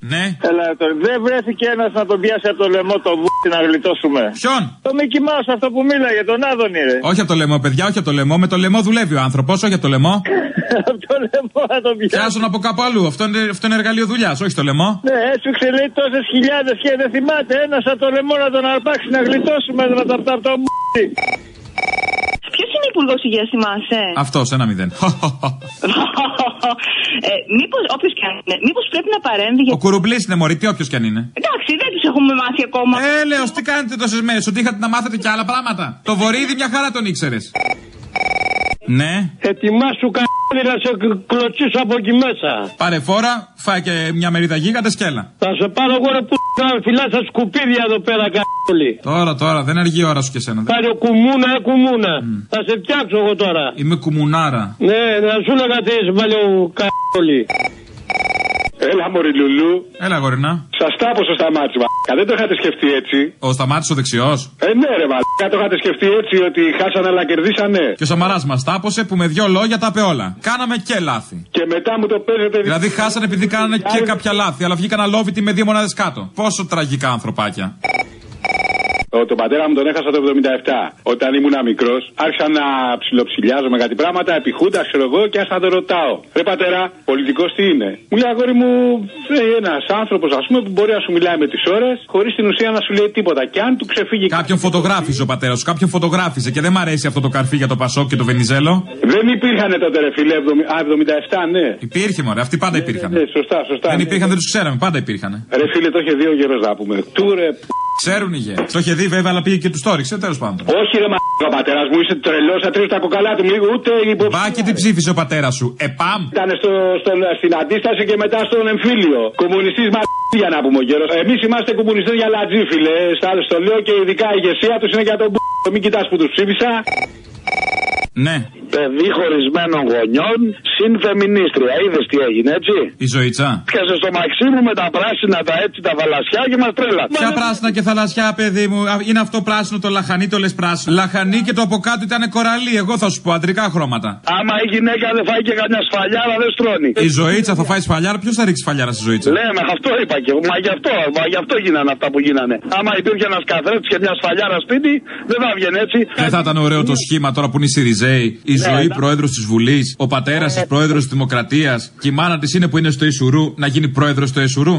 Ναι. Έλα, δεν βρέθηκε ένας να τον πιάσει από το λαιμό το βούτι να γλιτώσουμε. Ποιον? Το Μίκι Μάους, αυτό που μίλαγε, τον Άδωνη, ρε. Όχι από το λαιμό, παιδιά, όχι από το λαιμό. Με το λαιμό δουλεύει ο άνθρωπος, όχι από το λαιμό. Από το λαιμό να τον πιάσει. Πιάσουν από κάπου αλλού. Αυτό είναι εργαλείο δουλειάς, όχι στο λαιμό. Ναι, έσφιξε λέει τόσες χιλιάδες και δεν θυμάται ένας από το λαιμό να τον αρπάξει να γλιτώσουμε από το βούτι. Ποιος είναι υπουργός υγείας, θυμάσαι? Αυτός, 1-0. Μήπως, όποιος κι αν είναι, μήπως πρέπει να παρέμβει. Ο Κουρουμπλής είναι μωρή, τι όποιος κι αν είναι. Εντάξει, δεν τους έχουμε μάθει ακόμα. Έλεος, τι κάνετε τόσες μέρες, ότι είχατε να μάθετε κι άλλα πράγματα. Το βορίδι μια χαρά τον ήξερες. Ναι. Ετοιμάσου κανάλι να σε κλωτσίσω από εκεί μέσα. Πάρε φόρα, φάει και μια μερίδα γίγαντα σκέλα. Θα σε πάρω εγώ ρε που φυλάς τα σκουπίδια εδώ πέρα κανάλι. Τώρα, δεν αργεί η ώρα σου και σένα. Πάρε κουμούνα, κουμούνα. Θα σε φτιάξω εγώ τώρα. Είμαι κουμουνάρα. Ναι, να σου λέγα τι είσαι πάλι ο κανάλι. Έλα μωρή Λουλού. Έλα γορίνα. Σας τάπωσε ο Σταμάτης μαλάκα, δεν το είχατε σκεφτεί έτσι. Ο Σταμάτης ο δεξιός. Ναι ρε μαλάκα, το είχατε σκεφτεί έτσι ότι χάσανε αλλά κερδίσανε. Και ο Σαμαράς μας τάπωσε που με 2 λόγια τα είπε όλα. Κάναμε και λάθη. Και μετά μου το παίζετε. Δηλαδή χάσανε επειδή κάνανε και κάποια λάθη, αλλά βγήκαν αλόβητοι με 2 μονάδες κάτω. Πόσο τραγικά ανθρωπάκια. Τον πατέρα μου τον έχασα το 77. Όταν ήμουν μικρός, άρχισα να ψιλοψιλιάζω με κάτι πράγματα, επιχούντα, ξέρω εγώ, και άρχισα να τον ρωτάω. Ρε πατέρα, πολιτικός τι είναι? Μου λέει αγόρι μου, ένας άνθρωπος ας πούμε που μπορεί να σου μιλάει με τις ώρες, χωρίς την ουσία να σου λέει τίποτα. Και αν του ξεφύγει. Κάποιον φωτογράφησε ο πατέρας σου, κάποιον φωτογράφησε και δεν μ' αρέσει αυτό το καρφί για το Πασόκ και το Βενιζέλο. Δεν υπήρχαν τότε ρε φίλε, 77 ναι. Υπήρχε μωρέ, αυτοί πάντα υπήρχαν. Ναι, σωστά. Δεν υπήρχαν, δεν τους ξέραμε, πάντα υπήρχαν. Ρε φίλε, το είχε δει ο γέρος να πούμε. Τούρε. Ξέρουν οι γέροι. Το είχε δει βέβαια, αλλά πήγε και του τόριξε, τέλος πάντων. Όχι ρε ο πατέρας μου, είσαι τρελός, θα τρίβεις τα κοκαλά του λίγο, ούτε Μπα και την ψήφισε ο πατέρας σου. Επαμ. Ήταν στην αντίσταση και μετά στον εμφύλιο. Κομμουνιστής για να πούμε ο γέρος. Εμείς είμαστε κομμουνιστές για λατζί φίλε. Στο λέω και ειδικά η ηγεσία τους είναι για τον μην κοιτάς που τους ψήφισα. Ναι. Παιδί χωρισμένων γονιών, συν φεμινίστρια. Είδες τι έγινε, έτσι. Η Ζωήτσα. Πιάσε στο μαξί μου με τα πράσινα, τα έτσι, τα θαλασσιά και μας τρέλα. Ποια πράσινα και θαλασσιά, παιδί μου? Είναι αυτό πράσινο το λαχανί, το λες πράσινο. Λαχανί και το από κάτω ήταν κοραλί. Εγώ θα σου πω αντρικά χρώματα. Άμα η γυναίκα δεν φάει και καμιά σφαλιάρα, δεν στρώνει. Η Ζωήτσα θα φάει σφαλιάρα. Ποιος θα ρίξει σφαλιάρα στη Ζωήτσα? Ναι, αυτό είπα και εγώ. Μα γι' αυτό γίνανε αυτά που γίνανε. Άμα υπήρχε ένας καθρέφτης και μια σφαλιάρα σπίτι, δεν θα βγαίνει έτσι. Δεν θα ήταν ωραίο το σχήμα τώρα που είναι η Σιριζέη, η Ζωή πρόεδρος της Βουλής, ο πατέρας της πρόεδρος της Δημοκρατίας και η μάνα της είναι που είναι στο Ισουρού να γίνει πρόεδρος στο Ισουρού.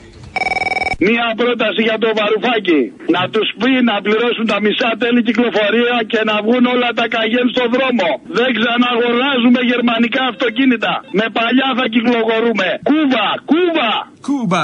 Μία πρόταση για το Βαρουφάκι. Να τους πει να πληρώσουν τα μισά τέλη κυκλοφορία και να βγουν όλα τα καγέν στο δρόμο. Δεν ξαναγοράζουμε γερμανικά αυτοκίνητα. Με παλιά θα κυκλοφορούμε. Κούβα, Κούβα. Κούβα.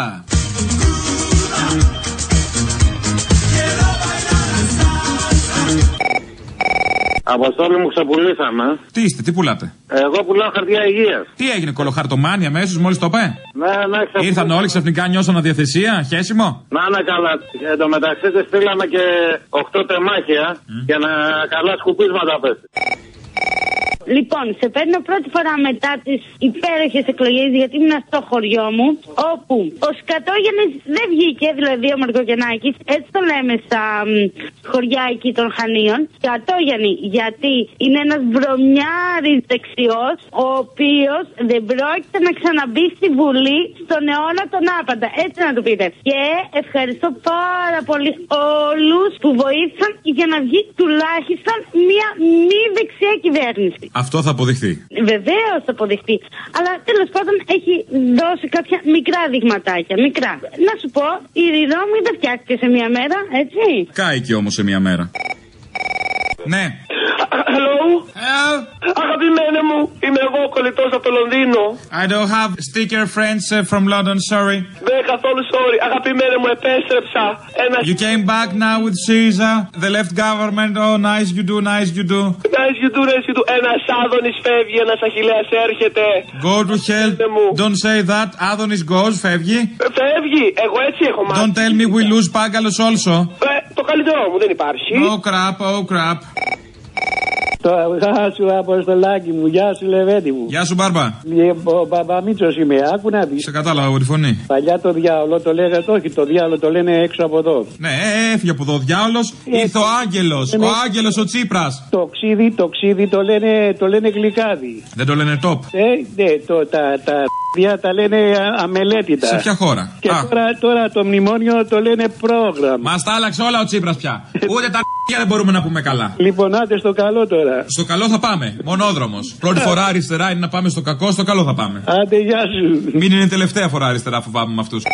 Αποστόλη μου, ξεπουλήσαμε. Τι είστε, τι πουλάτε? Εγώ πουλάω χαρτιά υγείας. Τι έγινε, κολοχαρτομάνι αμέσως μόλις το είπε? Ναι, ξεπουλήσαμε. Ήρθαν όλοι ξαφνικά, νιώσαν αδιαθεσία, χέσιμο. Να είναι καλά. Εν τω μεταξύ δεν στείλαμε και 8 τεμάχια για να καλά σκουπίσματα πέσει. Λοιπόν, σε παίρνω πρώτη φορά μετά τις υπέροχες εκλογές, γιατί ήμουν στο χωριό μου, όπου ο Σκατόγεννης δεν βγήκε, δηλαδή ο Μαρκογεννάκης, έτσι το λέμε στα χωριά εκεί των Χανίων. Σκατόγεννη, γιατί είναι ένας βρωμιάρης δεξιός, ο οποίος δεν πρόκειται να ξαναμπεί στη Βουλή στον αιώνα τον άπαντα. Έτσι να το πείτε. Και ευχαριστώ πάρα πολύ όλους που βοήθησαν για να βγει τουλάχιστον μια μη δεξιά κυβέρνηση. Αυτό θα αποδειχθεί. Βεβαίως θα αποδειχθεί. Αλλά τέλος πάντων έχει δώσει κάποια μικρά δειγματάκια. Μικρά. Να σου πω, η Ρώμη δεν φτιάχτηκε σε μια μέρα, έτσι. Κάηκε όμως σε μια μέρα. Ναι. Hello. Αγαπημένε μου, είμαι εγώ ο κολλητός από το Λονδίνο. I don't have sticker friends from London, sorry. Δεν καθόλου sorry. Αγαπημένε μου, επέστρεψα. You came back now with Syriza, the left government, oh nice you do, nice you do. Nice you do, nice you do. Ένας Άδωνης φεύγει, ένας Αχιλλέας έρχεται. Go to hell, don't say that, Άδωνης goes, φεύγει. Φεύγει, εγώ έτσι έχω μάθει. Don't tell me we lose Πάγκαλος also. Το καλύτερό μου δεν υπάρχει. Oh crap, oh crap. Γεια σου, Αποστολάκι μου, γεια σου, Λεβέντη μου. Γεια σου, Μπάρμπα. Ο Μπαμπαμίτσος είμαι, άκου να δεις. Σε κατάλαβα από τη φωνή. Παλιά το διάολο το λέγανε, όχι, το διάολο το λένε έξω από εδώ. Ναι, έφυγε από εδώ ο διάολος, ήρθε ο Άγγελος. Ο Άγγελος ο Τσίπρας. Το ξύδι το λένε γλυκάδι. Δεν το λένε top. Ναι, τα λένε αμελέτητα. Σε ποια χώρα? Και τώρα το μνημόνιο το λένε πρόγραμμα. Μας τα άλλαξε όλα ο Τσίπρας πια. Ούτε τα δεν μπορούμε να πούμε καλά. Λοιπόν, άντε στο καλό τώρα. Στο καλό θα πάμε. Μονόδρομος. Πρώτη φορά αριστερά είναι να πάμε στο κακό, στο καλό θα πάμε. Άντε, γεια σου. Μην είναι τελευταία φορά αριστερά, φοβάμαι με αυτούς.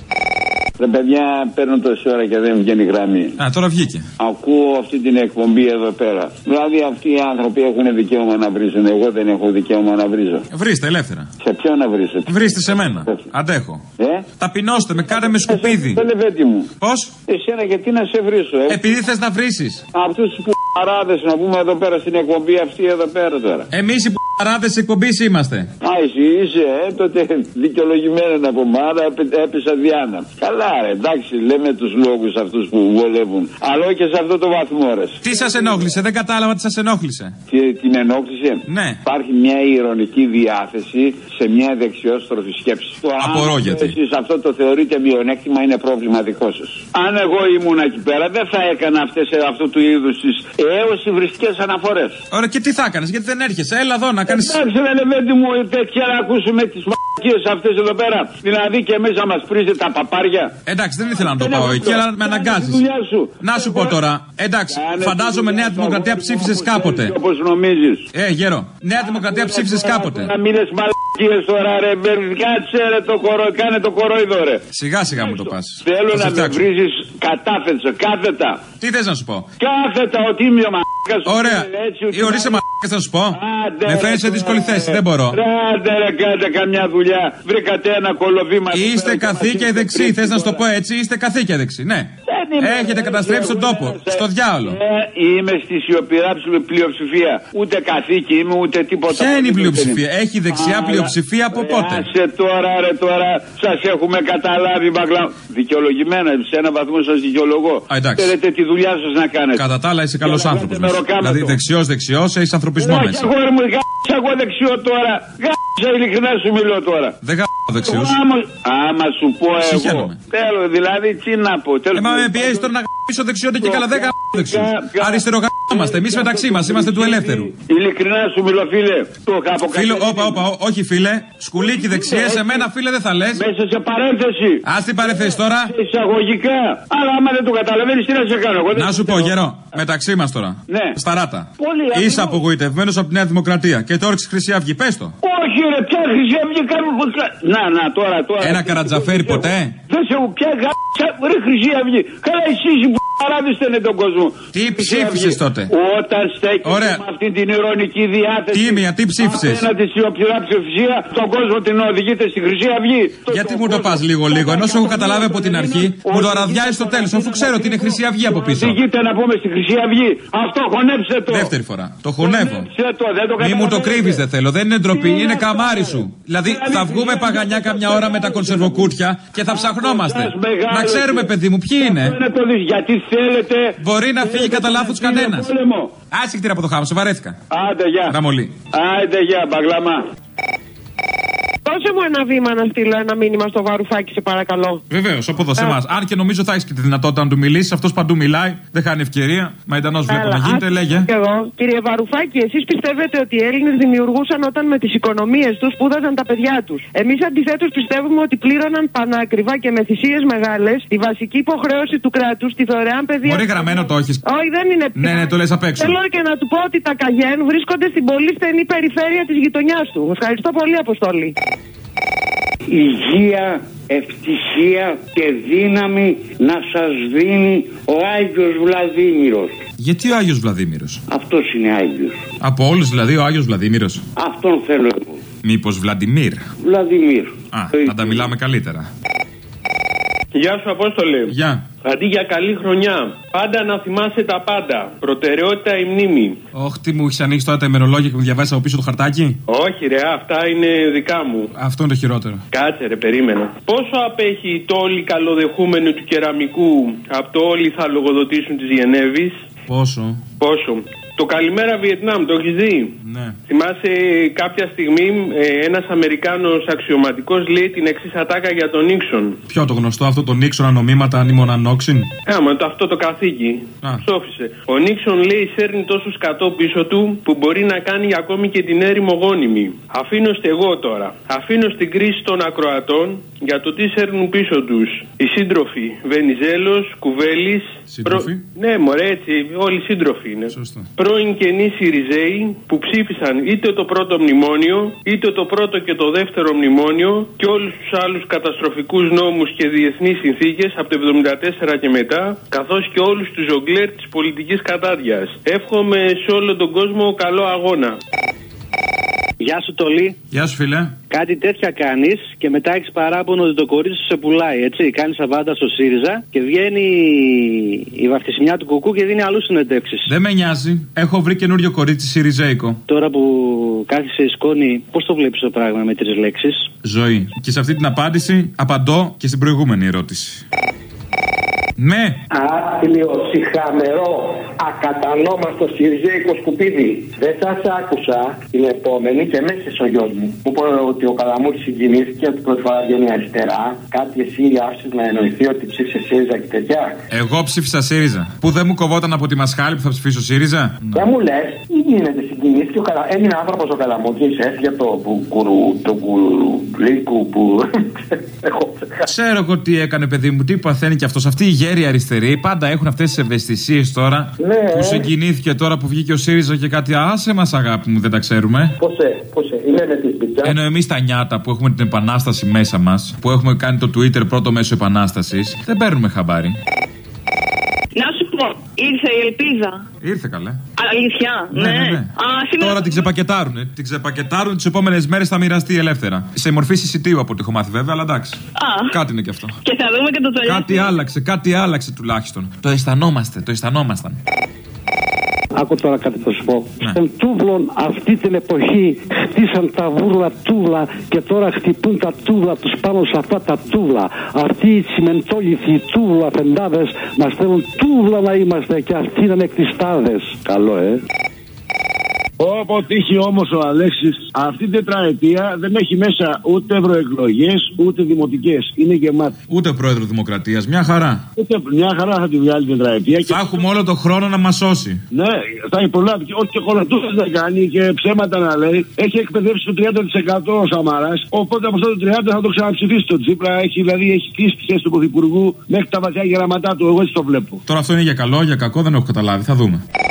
Ρε παιδιά, παίρνω τόση ώρα και δεν βγαίνει γραμμή. Α, τώρα βγήκε. Ακούω αυτή την εκπομπή εδώ πέρα. Δηλαδή αυτοί οι άνθρωποι έχουν δικαίωμα να βρίζουν. Εγώ δεν έχω δικαίωμα να βρίζω. Βρίστε ελεύθερα. Σε ποιον να βρίσετε? Βρίστε σε μένα. Αντέχω. Ταπεινώστε με, κάντε με σκουπίδι. Λεβέντη μου. Πώς? Εσένα γιατί να σε βρίσω, Επειδή θες να βρήσεις. Αυτούς που παράδες να πούμε εδώ πέρα στην εκπομπή αυτή εδώ πέρα τώρα. Εμείς οι παράδες της εκπομπής είμαστε. Α, εσύ είσαι, τότε δικαιολογημένο από μάνα, έπεσα Διάνα. Καλά, ρε, εντάξει, λέμε τους λόγους αυτούς που βολεύουν. Αλλά όχι και σε αυτό το βαθμό, ρε. Τι σας ενόχλησε, δεν κατάλαβα τι σας ενόχλησε. Την ενόχλησε. Ναι. Υπάρχει μια ηρωνική διάθεση σε μια δεξιόστροφη σκέψη. Απορώ γιατί. Εσείς αυτό το θεωρείτε μειονέκτημα, είναι πρόβλημα δικό σας. Αν εγώ ήμουν εκεί πέρα, δεν θα έκανα αυτού του είδους τις έως υβριστικές αναφορές. Ωραία, και τι θα κάνεις, γιατί δεν έρχεσαι, έλα εδώ να κάνεις. Εντάξει, ρε Λεβέντη μου, τέτοια να ακούσουμε τις μ***κίες αυτές εδώ πέρα. Δηλαδή και εμείς να μας πρίζει τα παπάρια. Εντάξει, δεν ήθελα να το πάω εκεί, αλλά με αναγκάζεις. Να σου πω τώρα, εντάξει, φαντάζομαι Νέα Δημοκρατία ψήφισες κάποτε. Όπως νομίζεις. Γέρο, Νέα Δημοκρατία ψήφισες κάποτε. Να μην λες μαλακίες τώρα, ρε. Κάτσε ρε το κορόιδο, κάνε το κορόιδο, ρε. Σιγά σιγά μου το πας. Θέλω να με βρίζεις κάθετα. Τι θες να σου πω? Κάθετα, ο τίμιο μαλακάς. Ωραία. Ορίστε μαλακάς να σου πω. Με φέρεις σε δύσκολη θέση, δεν μπορώ. Άντε ρε, κάντε καμιά δουλειά. Βρήκατε ένα κολοβήμα. Είστε καθήκια δεξί, θες να σου το πω έτσι, είστε καθήκια δεξί, ναι. Έχετε καταστρέψει τον τόπο, στο διάολο. Είμαι στη σιωπηρά πλειοψηφία. Ούτε καθήκη είμαι, ούτε τίποτα. Ποια είναι η πλειοψηφία? Έχει δεξιά πλειοψηφία από πότε? Άσε τώρα, ρε, τώρα σας έχουμε καταλάβει, μπαγκλά. Δικαιολογημένα, σε έναν βαθμό σας δικαιολογώ. Θέλετε τη δουλειά σας να κάνετε. Κατά τα άλλα είσαι καλός άνθρωπος. Δηλαδή δεξιός, έχεις ανθρωπισμό μέσα. Όχι, μου γάμισα εγώ δεξιό τώρα. Γάμισα, ειλικρινά σου μιλώ τώρα. Δεν γάμισα δεξιούς. Άμα σου πω εγώ. Θέλω, δηλαδή, τι να πω. Μα με πιέζει τώρα να γάμισω δεξιότητα και καλά δεν γάμισω δεξιούς. Αριστερό γάμισαστε, εμείς μεταξύ μας είμαστε του ελεύθερου. Ειλικρινά σου μιλώ, φίλε. Το είχα φίλο, όχι φίλε. Σκουλίκι δεξιέ, σε μένα φίλε δεν θα λες. Μέσα σε παρένθεση. Ας την παρένθεση τώρα. Εισαγωγικά. Αλλά άμα δεν το καταλαβαίνεις, τι να σε κάνω. Να σου πω, γερό, μεταξύ μας τώρα. Ναι. Σταράτα. Είσαι απογοητευμένος από τη Νέα Δημοκρατία και τώρα έχεις Χρυσή Αυγή, πες το. Όχι, ρε, ποια Χρυσή Αυγή κάνουν. Να, τώρα. Ένα καρατζαφέρι ποτέ. Δεν σε πια ρε Χρυσή Αυγή. Καλά, εσείς που παράδεστε τον κόσμο. Τι ψήφισες τότε? Όταν στέκεσαι με αυτή την ηρωνική διάθεση. Τίμια, τι ψήφισες? Απέναντι στη σιωπηρά ψηφία, τον κόσμο την οδηγείτε στη Χρυσή Αυγή. Γιατί μου το πας λίγο, ενώ σου έχω καταλάβει από την αρχή, μου το ραδιάζει στο τέλος, αφού ξέρω ότι είναι Χρυσή Αυγή από πίσω. Οδηγείτε να πούμε στη Χρυσή Αυγή. Αυτό χωνέψε το. Δεύτερη φορά. Το χωνεύω. Μη μου το κρύβεις, δεν θέλω, δεν είναι ντροπή, είναι καμάρι σου. Δηλαδή θα βγούμε παγανιά καμιά ώρα με τα κονσερβοκούτια και θα ψαχνόμαστε. Να ξέρουμε, παιδί μου, ποιοι είναι. Γιατί θέλετε. Μπορεί να φύγει κατά λάθος κανένας. Άσυχτήρα από το χάμο, σε βαρέθηκα. Άντε γεια. Ραμολή. Άντε γεια, μπαγλαμά. Δώσε μου ένα βήμα να στείλω ένα μήνυμα στο Βαρουφάκι, σε παρακαλώ. Βεβαίως, από εδώ σε εμάς. Αν και νομίζω θα έχει και τη δυνατότητα να του μιλήσει. Αυτός παντού μιλάει, δεν χάνει ευκαιρία. Μαϊντανός βλέπω να γίνεται, λέγε. Και εγώ. Κύριε Βαρουφάκι, εσείς πιστεύετε ότι οι Έλληνες δημιουργούσαν όταν με τις οικονομίες τους σπούδαζαν τα παιδιά τους. Εμείς αντιθέτως πιστεύουμε ότι πλήρωναν πανάκριβα και με θυσίες μεγάλες τη βασική υποχρέωση του κράτους, τη δωρεάν παιδεία. Μπορεί γραμμένο το έχεις. Όχι, δεν είναι πια. Ναι, το λες απ' έξω. Θέλω και να του πω ότι τα Καγέν βρίσκονται στην πολύ στενή περιφέρεια της γειτονιάς του. Ευχαριστώ πολύ, Αποστόλη. Υγεία, ευτυχία και δύναμη να σας δίνει ο Άγιος Βλαδίμηρος. Γιατί ο Άγιος Βλαδίμηρος? Αυτός είναι Άγιος. Από όλους δηλαδή ο Άγιος Βλαδίμηρος? Αυτόν θέλω εγώ. Μήπως Βλαντιμίρ? Βλαδιμίρ. Να τα μιλάμε καλύτερα. Γεια σου, Απόστολε. Γεια. Αντί για καλή χρονιά, πάντα να θυμάσαι τα πάντα. Προτεραιότητα η μνήμη. Όχι, τι μου έχει ανοίξει τώρα τα ημερολόγια και μου διαβάσει από πίσω το χαρτάκι. Όχι, ρε, αυτά είναι δικά μου. Αυτό είναι το χειρότερο. Κάτσε, ρε, περίμενα. Πόσο απέχει το όλοι καλοδεχούμενο του κεραμικού από το όλοι θα λογοδοτήσουν τη Γενέβης? Πόσο? Το Καλημέρα Βιετνάμ, το έχεις δει? Ναι. Θυμάσαι κάποια στιγμή ένας Αμερικάνος αξιωματικός λέει την εξής ατάκα για τον Νίξον. Ποιο το γνωστό αυτό, το Νίξον ανομήματα ανήμονανόξιν? Αυτό το καθήκη. Ψόφισε. Ο Νίξον λέει σέρνει τόσο σκατό πίσω του που μπορεί να κάνει ακόμη και την έρημο γόνιμη. Αφήνω εγώ τώρα. Αφήνω στην κρίση των ακροατών για το τι σέρνουν πίσω τους οι σύντροφοι Βενιζέλος, Κουβέλης. Σύντροφοι? Ναι, μωρέ, έτσι, όλοι οι σύντροφοι είναι. Σωστό. Πρώην καινοί Σιριζέοι που ψήφισαν είτε το πρώτο μνημόνιο, είτε το πρώτο και το δεύτερο μνημόνιο και όλους τους άλλους καταστροφικούς νόμους και διεθνείς συνθήκες από το 1974 και μετά, καθώς και όλους τους ζογκλέρ της πολιτικής κατάδειας. Εύχομαι σε όλο τον κόσμο καλό αγώνα. Γεια σου, Τολί. Γεια σου, φίλε. Κάτι τέτοια κάνεις και μετά έχεις παράπονο ότι το κορίτσι σου σε πουλάει, έτσι. Κάνεις αβάντα στο ΣΥΡΙΖΑ και βγαίνει η βαφτισιμιά του κουκού και δίνει αλλού συνεντεύξεις. Δεν με νοιάζει. Έχω βρει καινούριο κορίτσι σιριζέικο. Τώρα που κάθισε η σκόνη, πώς το βλέπεις το πράγμα με 3 λέξεις? Ζωή. Και σε αυτή την απάντηση απαντώ και στην προηγούμενη ερώτηση. Ναι. Άθλιο, ψυχαμερό, ακατανόμαστο σιριζέικο σκουπίδι. Δεν σας άκουσα την επόμενη και μέσα ο γιος μου. Μου είπε ότι ο Καλαμούρης συγκινήθηκε ότι πρώτη φορά βγαίνει αριστερά. Κάτι εσύ άφησες να εννοηθεί ότι ψήφισε ΣΥΡΙΖΑ και τέτοια. Εγώ ψήφισα ΣΥΡΙΖΑ. Που δεν μου κοβόταν από τη μασχάλη που θα ψηφίσω ΣΥΡΙΖΑ. Δεν μου λες, τι γίνεται, συγκινήθηκε ο Καλαμούρης. Έμεινε άνθρωπος ο Καλαμούρης, έφυγε από το κουρουλίκου που. Ξέρω εγώ τι έκανε, παιδί μου, τι παθαίνει κι αυτός. Αυτή η γέροι αριστεροί πάντα έχουν αυτές τις ευαισθησίες τώρα. Ναι. Που συγκινήθηκε τώρα που βγήκε ο ΣΥΡΙΖΑ και κάτι. Άσε μας, αγάπη μου, δεν τα ξέρουμε. Πόσε, είναι με τη σπιτιά. Ενώ εμείς τα νιάτα που έχουμε την επανάσταση μέσα μας, που έχουμε κάνει το Twitter πρώτο μέσο επανάστασης, δεν παίρνουμε χαμπάρι. Να σου πω, ήρθε η ελπίδα. Ήρθε καλέ. Αλήθεια, ναι. Τώρα την ξεπακετάρουνε. Την ξεπακετάρουν, τις επόμενες μέρες θα μοιραστεί ελεύθερα. Σε μορφή συσιτίου από ό,τι έχω μάθει βέβαια, αλλά εντάξει. Κάτι είναι και αυτό. Και θα δούμε και το Κάτι άλλαξε τουλάχιστον. Το αισθανόμασταν. Άκου τώρα κάτι θα σου πω. Στον Τούβλον αυτή την εποχή χτίσαν τα βούρλα τούβλα και τώρα χτυπούν τα τούβλα τους πάνω σε αυτά τα τούβλα. Αυτοί οι τσιμεντόλιθοι τούβλα φεντάδες μας θέλουν τούβλα να είμαστε και αυτοί να είναι κτιστάδες. Καλό, Όποτε είχε όμως ο Αλέξης, αυτή την τετραετία δεν έχει μέσα ούτε ευρωεκλογές ούτε δημοτικές. Είναι γεμάτη. Ούτε πρόεδρο Δημοκρατίας, μια χαρά. Μια χαρά θα τη βγάλει την τετραετία. Θα έχουμε όλο τον χρόνο να μας σώσει. Ναι, θα έχει προλάβει. Όχι και κολοτούχες να κάνει και ψέματα να λέει. Έχει εκπαιδεύσει το 30% ο Σαμαράς. Οπότε από αυτό το 30% θα το ξαναψηφίσει το Τσίπρα. Έχει κλείσει τη θέση του Πρωθυπουργού μέχρι τα βαθιά γεραματά του. Εγώ έτσι το βλέπω. Τώρα αυτό είναι για καλό, για κακό δεν έχω καταλάβει. Θα δούμε.